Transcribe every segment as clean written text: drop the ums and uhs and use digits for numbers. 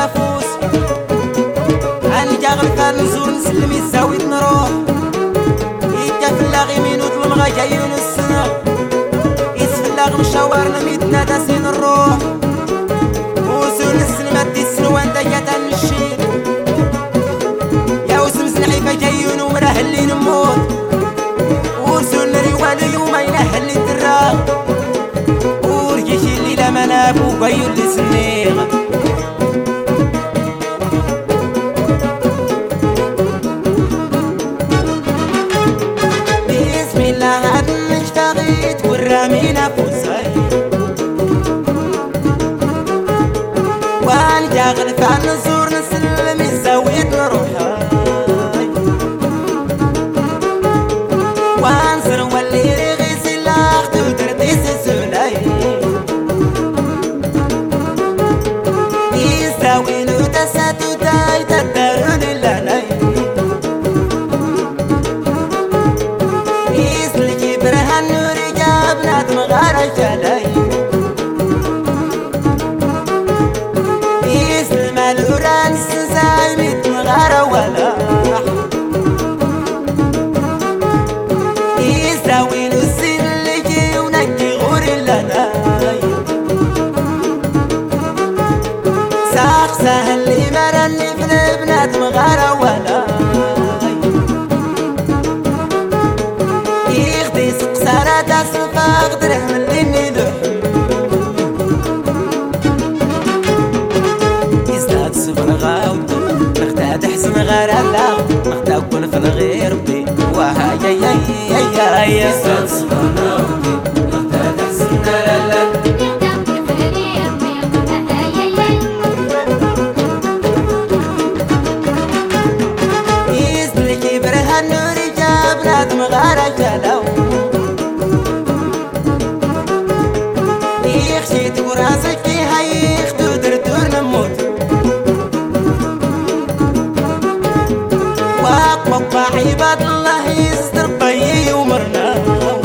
نافوس عن جاغل نزور نسلم يساوي نروح يجا في اللاغي مين وظلم غايين السنة يسفل اللاغ مشاورنا ميتنا داسين الروح وسول السلمة دي السنوان دايتا نشيل يا وسم زنعيفة جايين ومراهلين نموت ورسول ريوالي وما ينهل الدراغ ورجيشي اللي لا مناب وقايل اللي سنيغ بسم الله هاد نشتغيت والرامينا فوساي وان جاغل فعل نزور نسلم يساويت نروحاي وانصر واللي رغيس اللاخت ودرديس السولاي يساوي له تسات وداي تدارون اللاناي يسلكي برهان نوري جابنات مغارة جالاي يسلم الوران سنساي ميت مغارة ولا يساوي له السن اللي جي ونجي غور اللاناي ساق سهل لي مرني في البنات مغارة ولا يخدي سقسارة تصفى قدره من اللي ندحم يزداد صفر غاوتو نختاد حسن غير الله نختاد كل في الغير بي وها يا يا يا يا يزداد صفر غاوتو نختاد حسن غير الله يسلكي برهان نوري جابنات مغارة جلاو يخشيت وراسك فيها يختو دردور نموت واقوى عباد الله يستر بي ومرنا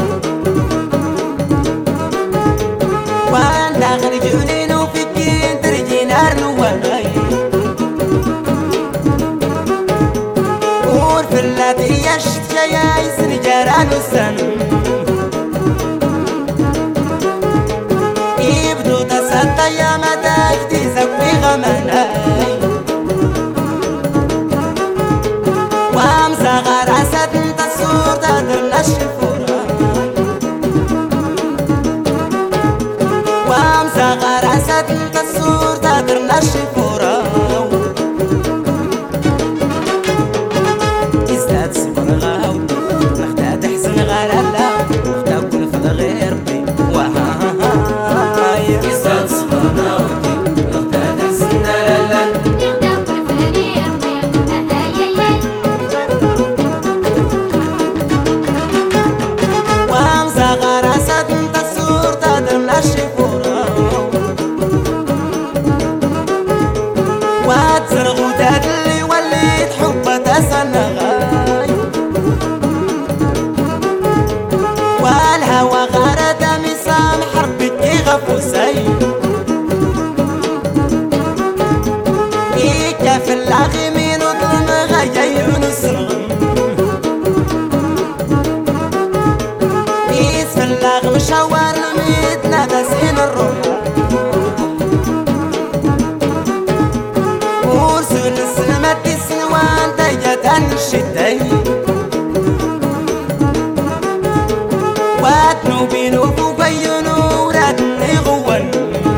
وان داخل جنين وفي الدين ترجي نار نواناي ورفلات يشت جاي سنجاران السن يبدو تسطى يا مداك تزكوي غماناي وامسا غراسة تصور تدرنا الشفورة وامسا غراسة تصور تدرنا الشفورة يزداد صفر غاوتو نختاد حسن غير الله نختاد كل في الغير بي وهاي يزداد صفر غاوتو نختاد حسن غير الله وامسا غراسة تصور تدرنا الشفورة واتزرغو تدلي وليت حبة تسنغاي والهوى غارة مسام حربتي غفوسي إيكا في اللاغي من وظلم غايين السرغم يسفل اللاغ مشاور لميتنا داسين الروح ورسول السلمة دي السنوان دايتا الشتاي واتنو بينو وبينو ورادني غوان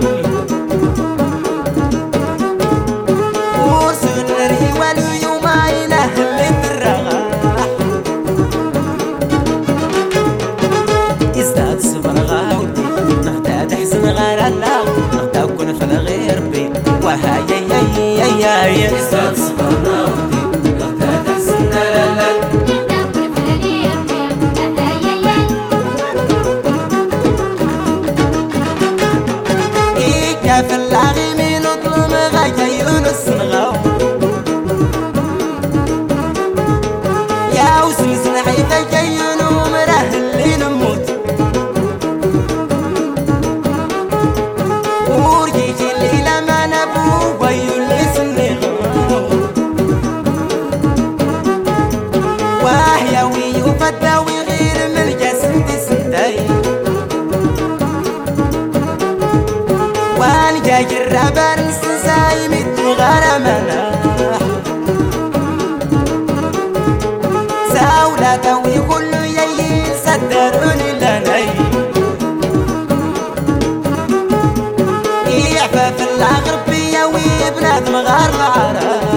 ورسول الريوال يوما ينهل الدراغ يزداد صفر غاوتي نختاد حسن غير الله نختاد كل في الغير بي وها يا يا يا يا يزداد صفر غاوتو نختاد حسن غير الله إيكا في اللاغي من وظلم غايين السنغاو يا وسم زنعيفة جايين ومراهلين نموت ورجيجي اللي لما نبو ويولي ناوي بنادم غار العرب